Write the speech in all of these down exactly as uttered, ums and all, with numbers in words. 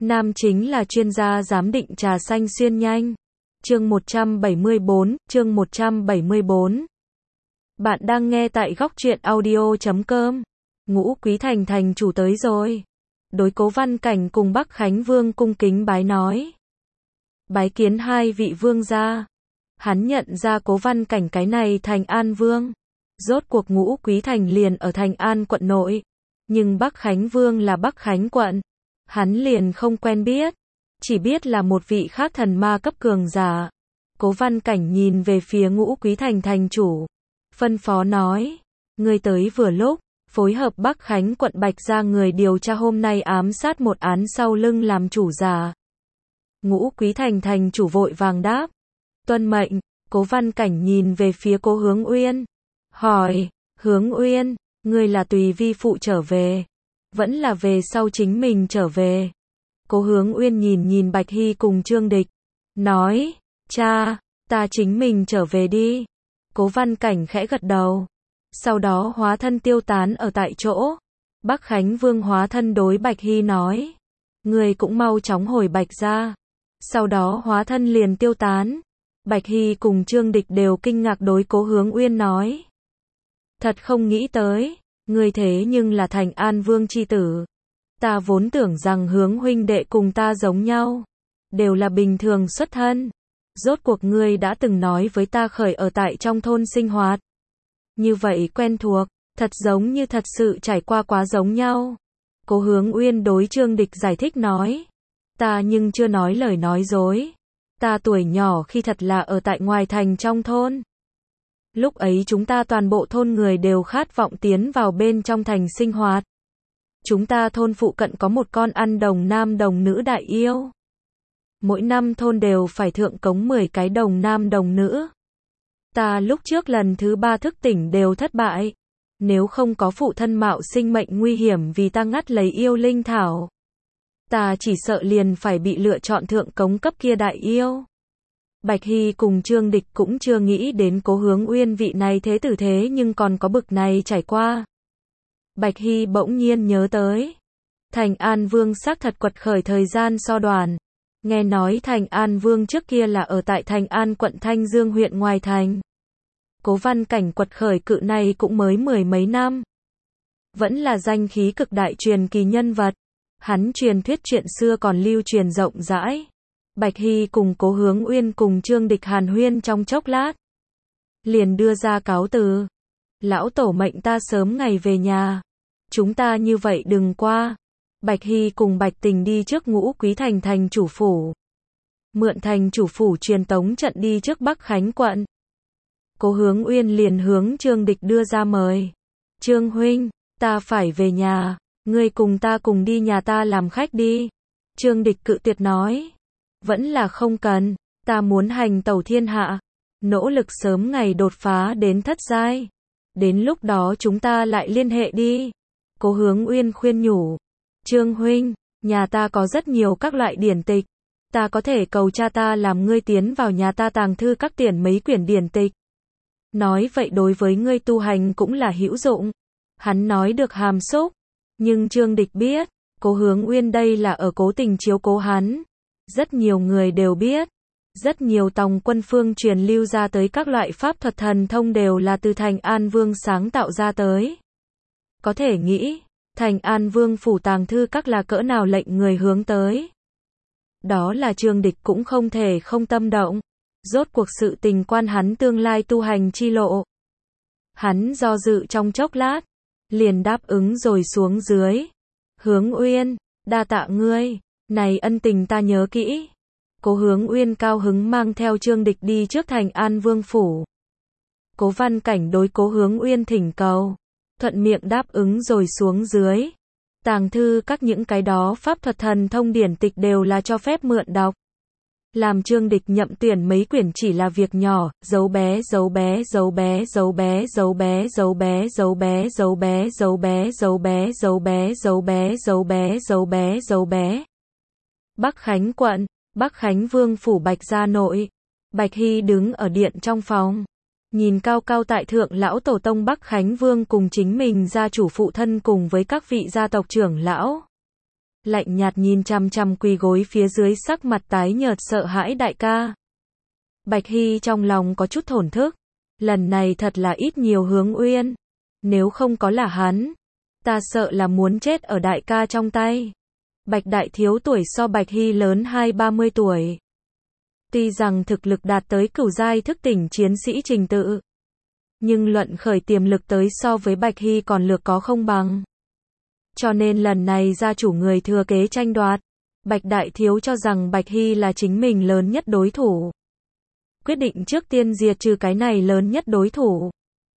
Nam chính là chuyên gia giám định trà xanh xuyên nhanh. Chương một trăm bảy mươi bốn, chương một trăm bảy mươi bốn. Bạn đang nghe tại góc truyện audio chấm com. Ngũ Quý Thành thành chủ tới rồi. Đối Cố Văn Cảnh cùng Bắc Khánh Vương cung kính bái nói. Bái kiến hai vị vương gia. Hắn nhận ra Cố Văn Cảnh cái này thành An Vương. Rốt cuộc Ngũ Quý Thành liền ở thành An quận nội. Nhưng Bắc Khánh Vương là Bắc Khánh quận. Hắn liền không quen biết. Chỉ biết là một vị khác thần ma cấp cường giả. Cố Văn Cảnh nhìn về phía Ngũ Quý Thành thành chủ. Phân phó nói. Ngươi tới vừa lúc. Phối hợp Bắc Khánh quận Bạch ra người điều tra hôm nay ám sát một án sau lưng làm chủ giả. Ngũ Quý Thành thành chủ vội vàng đáp. Tuân mệnh. Cố Văn Cảnh nhìn về phía Cố Hướng Uyên. Hỏi. Hướng Uyên, ngươi là tùy vi phụ trở về. Vẫn là về sau chính mình trở về. Cố Hướng Uyên nhìn nhìn Bạch Hy cùng Trương Địch. Nói. Cha, ta chính mình trở về đi. Cố Văn Cảnh khẽ gật đầu. Sau đó hóa thân tiêu tán ở tại chỗ. Bắc Khánh Vương hóa thân đối Bạch Hy nói. Ngươi cũng mau chóng hồi Bạch ra. Sau đó hóa thân liền tiêu tán. Bạch Hy cùng Trương Địch đều kinh ngạc đối Cố Hướng Uyên nói. Thật không nghĩ tới. Ngươi thế nhưng là thành An Vương chi tử. Ta vốn tưởng rằng Hướng huynh đệ cùng ta giống nhau. Đều là bình thường xuất thân. Rốt cuộc ngươi đã từng nói với ta khởi ở tại trong thôn sinh hoạt. Như vậy quen thuộc, thật giống như thật sự trải qua quá giống nhau. Cố Hướng Uyên đối Trương Địch giải thích nói. Ta nhưng chưa nói lời nói dối. Ta tuổi nhỏ khi thật là ở tại ngoài thành trong thôn. Lúc ấy chúng ta toàn bộ thôn người đều khát vọng tiến vào bên trong thành sinh hoạt. Chúng ta thôn phụ cận có một con ăn đồng nam đồng nữ đại yêu. Mỗi năm thôn đều phải thượng cống mười cái đồng nam đồng nữ. Ta lúc trước lần thứ ba thức tỉnh đều thất bại. Nếu không có phụ thân mạo sinh mệnh nguy hiểm vì ta ngắt lấy yêu linh thảo. Ta chỉ sợ liền phải bị lựa chọn thượng cống cấp kia đại yêu. Bạch Hy cùng Trương Địch cũng chưa nghĩ đến Cố Hướng Uyên vị này thế tử thế nhưng còn có bực này trải qua. Bạch Hy bỗng nhiên nhớ tới. Thành An Vương xác thật quật khởi thời gian so đoàn. Nghe nói Thành An Vương trước kia là ở tại Thành An quận Thanh Dương huyện ngoài thành. Cố Văn Cảnh quật khởi cự này cũng mới mười mấy năm. Vẫn là danh khí cực đại truyền kỳ nhân vật. Hắn truyền thuyết chuyện xưa còn lưu truyền rộng rãi. Bạch Hy cùng Cố Hướng Uyên cùng Trương Địch hàn huyên trong chốc lát. Liền đưa ra cáo từ. Lão tổ mệnh ta sớm ngày về nhà. Chúng ta như vậy đừng qua. Bạch Hy cùng Bạch Tình đi trước Ngũ Quý Thành thành chủ phủ. Mượn thành chủ phủ truyền tống trận đi trước Bắc Khánh quận. Cố Hướng Uyên liền hướng Trương Địch đưa ra mời. Trương huynh, ta phải về nhà. Ngươi cùng ta cùng đi nhà ta làm khách đi. Trương Địch cự tuyệt nói. Vẫn là không cần, ta muốn hành tẩu thiên hạ. Nỗ lực sớm ngày đột phá đến thất giai. Đến lúc đó chúng ta lại liên hệ đi. Cố Hướng Uyên khuyên nhủ. Trương huynh, nhà ta có rất nhiều các loại điển tịch. Ta có thể cầu cha ta làm ngươi tiến vào nhà ta tàng thư các tiền mấy quyển điển tịch. Nói vậy đối với ngươi tu hành cũng là hữu dụng. Hắn nói được hàm xúc. Nhưng Trương Địch biết, Cố Hướng Uyên đây là ở cố tình chiếu cố hắn. Rất nhiều người đều biết. Rất nhiều tòng quân phương truyền lưu ra tới các loại pháp thuật thần thông đều là từ Thành An Vương sáng tạo ra tới. Có thể nghĩ, Thành An Vương phủ tàng thư các là cỡ nào lệnh người hướng tới. Đó là Trương Địch cũng không thể không tâm động. Rốt cuộc sự tình quan hắn tương lai tu hành chi lộ. Hắn do dự trong chốc lát. Liền đáp ứng rồi xuống dưới. Hướng Uyên, đa tạ ngươi. Này ân tình ta nhớ kỹ. Cố Hướng Uyên cao hứng mang theo Trương Địch đi trước Thành An Vương phủ. Cố Văn Cảnh đối Cố Hướng Uyên thỉnh cầu. Thuận miệng đáp ứng rồi xuống dưới. Tàng thư các những cái đó pháp thuật thần thông điển tịch đều là cho phép mượn đọc. Làm Trương Địch nhậm tuyển mấy quyển chỉ là việc nhỏ, dấu bé dấu bé dấu bé dấu bé dấu bé dấu bé dấu bé dấu bé dấu bé dấu bé dấu bé dấu bé dấu bé dấu bé dấu bé. Bắc Khánh quận, Bắc Khánh Vương phủ Bạch gia nội. Bạch Hy đứng ở điện trong phòng. Nhìn cao cao tại thượng lão tổ tông Bắc Khánh Vương cùng chính mình gia chủ phụ thân cùng với các vị gia tộc trưởng lão. lạnh nhạt nhìn chằm chằm quỳ gối phía dưới sắc mặt tái nhợt sợ hãi đại ca. Bạch Hy trong lòng có chút thổn thức, lần này thật là ít nhiều Hướng Uyên, nếu không có là hắn, ta sợ là muốn chết ở đại ca trong tay. Bạch đại thiếu tuổi so Bạch Hy lớn hai ba mươi tuổi. Tuy rằng thực lực đạt tới cửu giai thức tỉnh chiến sĩ trình tự, nhưng luận khởi tiềm lực tới so với Bạch Hy còn lược có không bằng. Cho nên lần này gia chủ người thừa kế tranh đoạt, Bạch đại thiếu cho rằng Bạch Hy là chính mình lớn nhất đối thủ. Quyết định trước tiên diệt trừ cái này lớn nhất đối thủ.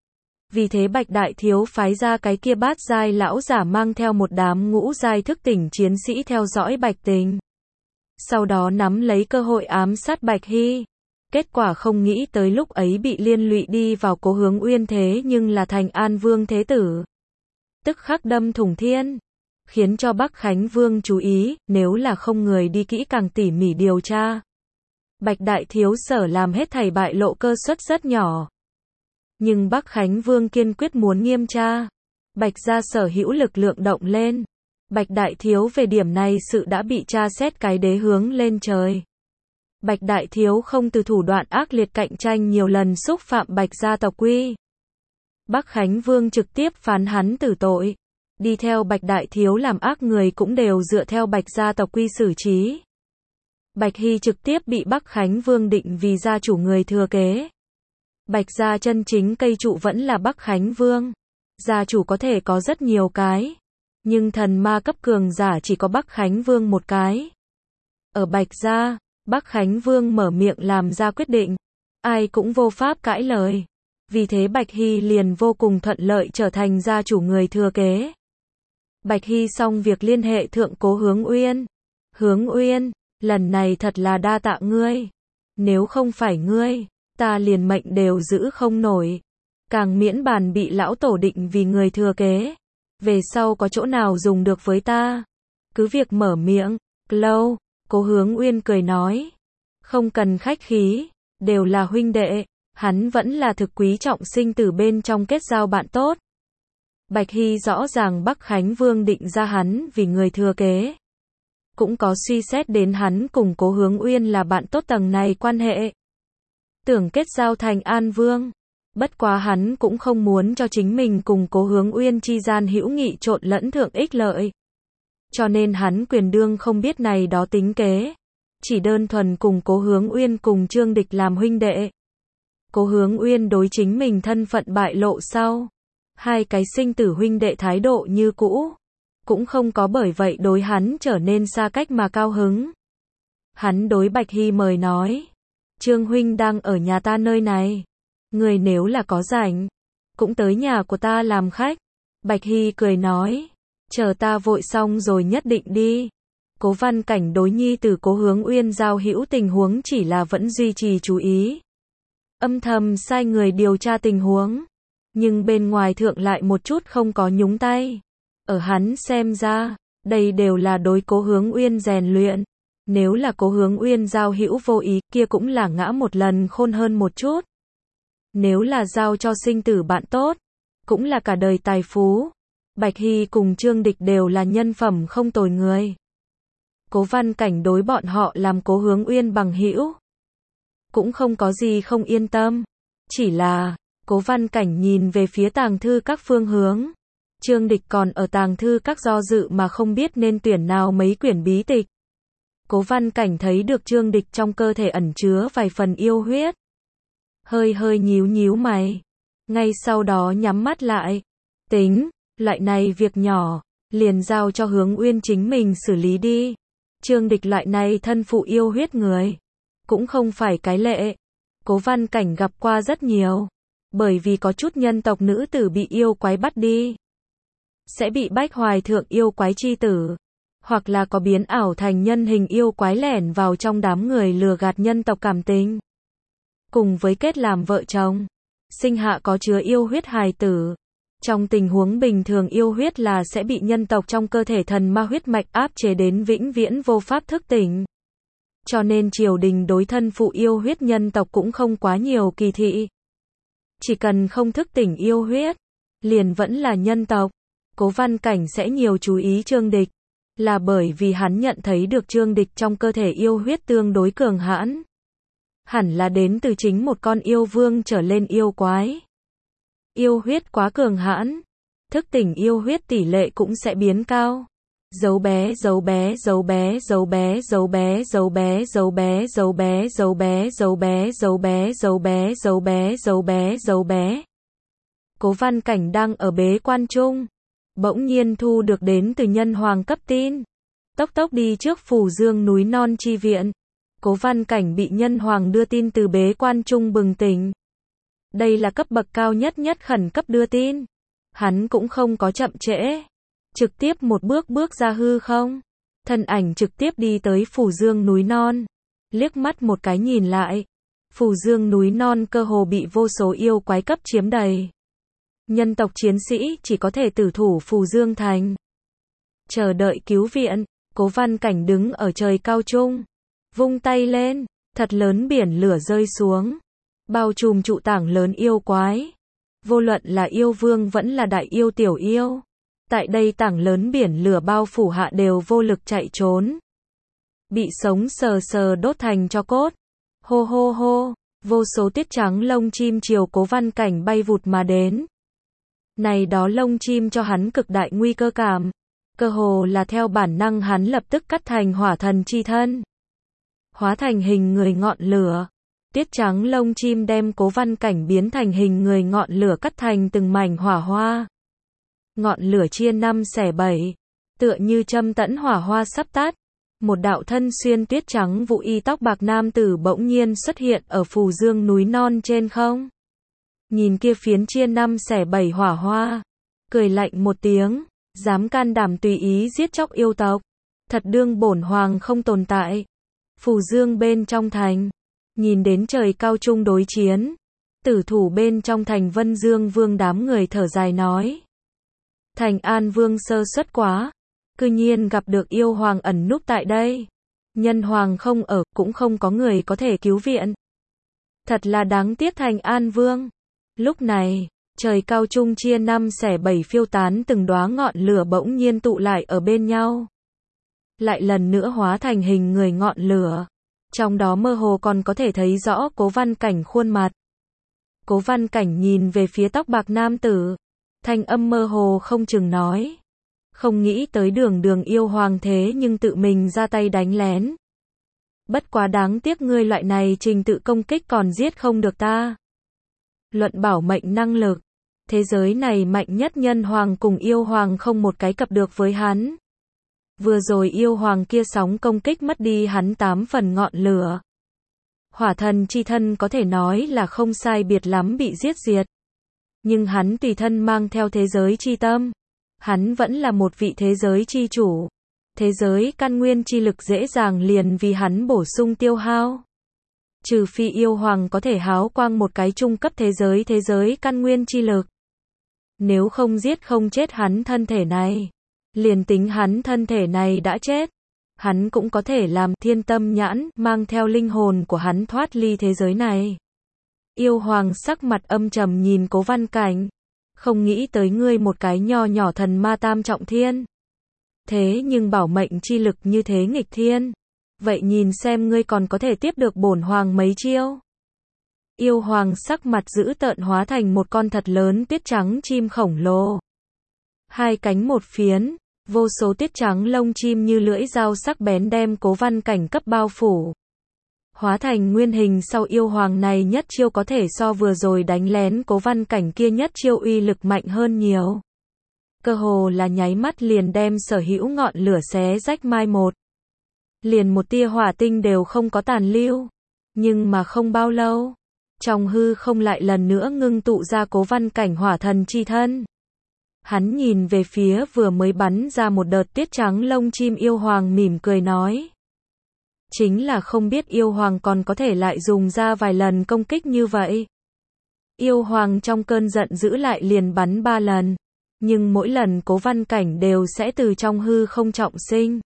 Vì thế Bạch đại thiếu phái ra cái kia bát giai lão giả mang theo một đám ngũ giai thức tỉnh chiến sĩ theo dõi Bạch Tình. Sau đó nắm lấy cơ hội ám sát Bạch Hy. Kết quả không nghĩ tới lúc ấy bị liên lụy đi vào Cố Hướng Uyên thế nhưng là Thành An Vương thế tử. Tức khắc đâm thủng thiên. Khiến cho Bắc Khánh Vương chú ý, nếu là không người đi kỹ càng tỉ mỉ điều tra. Bạch đại thiếu sở làm hết thảy bại lộ cơ suất rất nhỏ. Nhưng Bắc Khánh Vương kiên quyết muốn nghiêm tra. Bạch gia sở hữu lực lượng động lên. Bạch đại thiếu về điểm này sự đã bị tra xét cái đế hướng lên trời. Bạch đại thiếu không từ thủ đoạn ác liệt cạnh tranh nhiều lần xúc phạm Bạch gia tộc quy. Bắc Khánh Vương trực tiếp phán hắn tử tội. Đi theo Bạch đại thiếu làm ác người cũng đều dựa theo Bạch gia tộc quy xử trí. Bạch Hy trực tiếp bị Bắc Khánh Vương định vì gia chủ người thừa kế. Bạch gia chân chính cây trụ vẫn là Bắc Khánh Vương. Gia chủ có thể có rất nhiều cái, nhưng thần ma cấp cường giả chỉ có Bắc Khánh Vương một cái. Ở Bạch gia, Bắc Khánh Vương mở miệng làm ra quyết định, ai cũng vô pháp cãi lời. Vì thế Bạch Hy liền vô cùng thuận lợi trở thành gia chủ người thừa kế. Bạch Hy xong việc liên hệ thượng Cố Hướng Uyên. Hướng Uyên, lần này thật là đa tạ ngươi. Nếu không phải ngươi, ta liền mệnh đều giữ không nổi. Càng miễn bàn bị lão tổ định vì người thừa kế. Về sau có chỗ nào dùng được với ta? Cứ việc mở miệng. Lâu, Cố Hướng Uyên cười nói. Không cần khách khí, đều là huynh đệ. Hắn vẫn là thực quý trọng sinh tử bên trong kết giao bạn tốt. Bạch Hy rõ ràng Bắc Khánh Vương định ra hắn vì người thừa kế. Cũng có suy xét đến hắn cùng Cố Hướng Uyên là bạn tốt tầng này quan hệ. Tưởng kết giao Thành An Vương. Bất quá hắn cũng không muốn cho chính mình cùng Cố Hướng Uyên chi gian hữu nghị trộn lẫn thượng ích lợi. Cho nên hắn quyền đương không biết này đó tính kế. Chỉ đơn thuần cùng Cố Hướng Uyên cùng Trương Địch làm huynh đệ. Cố Hướng Uyên đối chính mình thân phận bại lộ sau. Hai cái sinh tử huynh đệ thái độ như cũ. Cũng không có bởi vậy đối hắn trở nên xa cách mà cao hứng. Hắn đối Bạch Hy mời nói. Trương huynh đang ở nhà ta nơi này. Người nếu là có rảnh, cũng tới nhà của ta làm khách. Bạch Hy cười nói. Chờ ta vội xong rồi nhất định đi. Cố Văn Cảnh đối nhi tử Cố Hướng Uyên giao hữu tình huống chỉ là vẫn duy trì chú ý. Âm thầm sai người điều tra tình huống. Nhưng bên ngoài thượng lại một chút không có nhúng tay. Ở hắn xem ra, đây đều là đối Cố Hướng Uyên rèn luyện. Nếu là Cố Hướng Uyên giao hữu vô ý, kia cũng là ngã một lần khôn hơn một chút. Nếu là giao cho sinh tử bạn tốt, cũng là cả đời tài phú. Bạch Hy cùng Trương Địch đều là nhân phẩm không tồi người. Cố Văn Cảnh đối bọn họ làm Cố Hướng Uyên bằng hữu. Cũng không có gì không yên tâm. Chỉ là, Cố Văn Cảnh nhìn về phía tàng thư các phương hướng. Trương Địch còn ở tàng thư các do dự mà không biết nên tuyển nào mấy quyển bí tịch. Cố Văn Cảnh thấy được Trương Địch trong cơ thể ẩn chứa vài phần yêu huyết. Hơi hơi nhíu nhíu mày. Ngay sau đó nhắm mắt lại. Tính, loại này việc nhỏ, liền giao cho Hướng Uyên chính mình xử lý đi. Trương Địch loại này thân phụ yêu huyết người. Cũng không phải cái lệ. Cố Văn Cảnh gặp qua rất nhiều. Bởi vì có chút nhân tộc nữ tử bị yêu quái bắt đi. Sẽ bị bách hoài thượng yêu quái chi tử. Hoặc là có biến ảo thành nhân hình yêu quái lẻn vào trong đám người lừa gạt nhân tộc cảm tình. Cùng với kết làm vợ chồng. Sinh hạ có chứa yêu huyết hài tử. Trong tình huống bình thường yêu huyết là sẽ bị nhân tộc trong cơ thể thần ma huyết mạch áp chế đến vĩnh viễn vô pháp thức tỉnh. Cho nên triều đình đối thân phụ yêu huyết nhân tộc cũng không quá nhiều kỳ thị. Chỉ cần không thức tỉnh yêu huyết, liền vẫn là nhân tộc. Cố Văn Cảnh sẽ nhiều chú ý Trương Địch. là bởi vì hắn nhận thấy được chương địch trong cơ thể yêu huyết tương đối cường hãn. Hẳn là đến từ chính một con yêu vương trở lên yêu quái. Yêu huyết quá cường hãn, thức tỉnh yêu huyết tỷ lệ cũng sẽ biến cao. Dấu bé, dấu bé, dấu bé, dấu bé, dấu bé, dấu bé, dấu bé, dấu bé, dấu bé, dấu bé, dấu bé, dấu bé, dấu bé, dấu bé, dấu bé. Cố Văn Cảnh đang ở bế quan chung, bỗng nhiên thu được đến từ nhân hoàng cấp tin. Tốc tốc đi trước Phù Dương núi non chi viện. Cố Văn Cảnh bị nhân hoàng đưa tin từ bế quan chung bừng tỉnh. Đây là cấp bậc cao nhất nhất khẩn cấp đưa tin. Hắn cũng không có chậm trễ. Trực tiếp một bước bước ra hư không. Thân ảnh trực tiếp đi tới Phù Dương núi non. Liếc mắt một cái nhìn lại. Phù Dương núi non cơ hồ bị vô số yêu quái cấp chiếm đầy. Nhân tộc chiến sĩ chỉ có thể tử thủ Phù Dương thành. Chờ đợi cứu viện. Cố Văn Cảnh đứng ở trời cao trung. Vung tay lên. Thật lớn biển lửa rơi xuống. Bao trùm trụ tảng lớn yêu quái. Vô luận là yêu vương vẫn là đại yêu tiểu yêu. Tại đây tảng lớn biển lửa bao phủ hạ đều vô lực chạy trốn. Bị sống sờ sờ đốt thành tro cốt. Hô hô hô. Vô số tiết trắng lông chim chiều Cố Văn Cảnh bay vụt mà đến. Này đó lông chim cho hắn cực đại nguy cơ cảm. Cơ hồ là theo bản năng hắn lập tức cắt thành hỏa thần chi thân. Hóa thành hình người ngọn lửa. Tiết trắng lông chim đem Cố Văn Cảnh biến thành hình người ngọn lửa cắt thành từng mảnh hỏa hoa. Ngọn lửa chia năm xẻ bảy. Tựa như châm tẫn hỏa hoa sắp tắt. Một đạo thân xuyên tuyết trắng vụ y tóc bạc nam tử bỗng nhiên xuất hiện ở Phù Dương núi non trên không. Nhìn kia phiến chia năm xẻ bảy hỏa hoa. Cười lạnh một tiếng. Dám can đảm tùy ý giết chóc yêu tộc. Thật đương bổn hoàng không tồn tại. Phù Dương bên trong thành. Nhìn đến trời cao trung đối chiến. Tử thủ bên trong thành Vân Dương Vương đám người thở dài nói. Thành An Vương sơ suất quá. Cư nhiên gặp được yêu hoàng ẩn núp tại đây. Nhân hoàng không ở, cũng không có người có thể cứu viện. Thật là đáng tiếc Thành An Vương. Lúc này, trời cao trung chia năm xẻ bảy phiêu tán từng đóa ngọn lửa bỗng nhiên tụ lại ở bên nhau. Lại lần nữa hóa thành hình người ngọn lửa. Trong đó mơ hồ còn có thể thấy rõ Cố Văn Cảnh khuôn mặt. Cố Văn Cảnh nhìn về phía tóc bạc nam tử. Thanh âm mơ hồ không chừng nói. Không nghĩ tới đường đường yêu hoàng thế nhưng tự mình ra tay đánh lén. Bất quá đáng tiếc ngươi loại này trình tự công kích còn giết không được ta. Luận bảo mệnh năng lực. Thế giới này mạnh nhất nhân hoàng cùng yêu hoàng không một cái cập được với hắn. Vừa rồi yêu hoàng kia sóng công kích mất đi hắn tám phần ngọn lửa. Hỏa thần chi thân có thể nói là không sai biệt lắm bị giết diệt. Nhưng hắn tùy thân mang theo thế giới chi tâm. Hắn vẫn là một vị thế giới chi chủ. Thế giới căn nguyên chi lực dễ dàng liền vì hắn bổ sung tiêu hao. Trừ phi yêu hoàng có thể háo quang một cái trung cấp thế giới thế giới căn nguyên chi lực. Nếu không giết không chết hắn thân thể này. Liền tính hắn thân thể này đã chết. Hắn cũng có thể làm thiên tâm nhãn mang theo linh hồn của hắn thoát ly thế giới này. Yêu hoàng sắc mặt âm trầm nhìn Cố Văn Cảnh. Không nghĩ tới ngươi một cái nho nhỏ thần ma tam trọng thiên. Thế nhưng bảo mệnh chi lực như thế nghịch thiên. Vậy nhìn xem ngươi còn có thể tiếp được bổn hoàng mấy chiêu. Yêu hoàng sắc mặt dữ tợn hóa thành một con thật lớn tuyết trắng chim khổng lồ. Hai cánh một phiến, vô số tuyết trắng lông chim như lưỡi dao sắc bén đem Cố Văn Cảnh cấp bao phủ. Hóa thành nguyên hình sau yêu hoàng này nhất chiêu có thể so vừa rồi đánh lén Cố Văn Cảnh kia nhất chiêu uy lực mạnh hơn nhiều. Cơ hồ là nháy mắt liền đem sở hữu ngọn lửa xé rách mai một. Liền một tia hỏa tinh đều không có tàn lưu. Nhưng mà không bao lâu, trong hư không lại lần nữa ngưng tụ ra Cố Văn Cảnh hỏa thần chi thân. Hắn nhìn về phía vừa mới bắn ra một đợt tiết trắng lông chim yêu hoàng mỉm cười nói. Chính là không biết yêu hoàng còn có thể lại dùng ra vài lần công kích như vậy. Yêu hoàng trong cơn giận dữ lại liền bắn ba lần. Nhưng mỗi lần Cố Văn Cảnh đều sẽ từ trong hư không trọng sinh.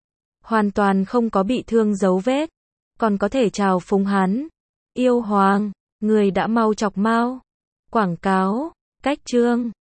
Hoàn toàn không có bị thương dấu vết. Còn có thể chào phúng hắn. Yêu hoàng, người đã mau chọc mau. Quảng cáo, cách chương.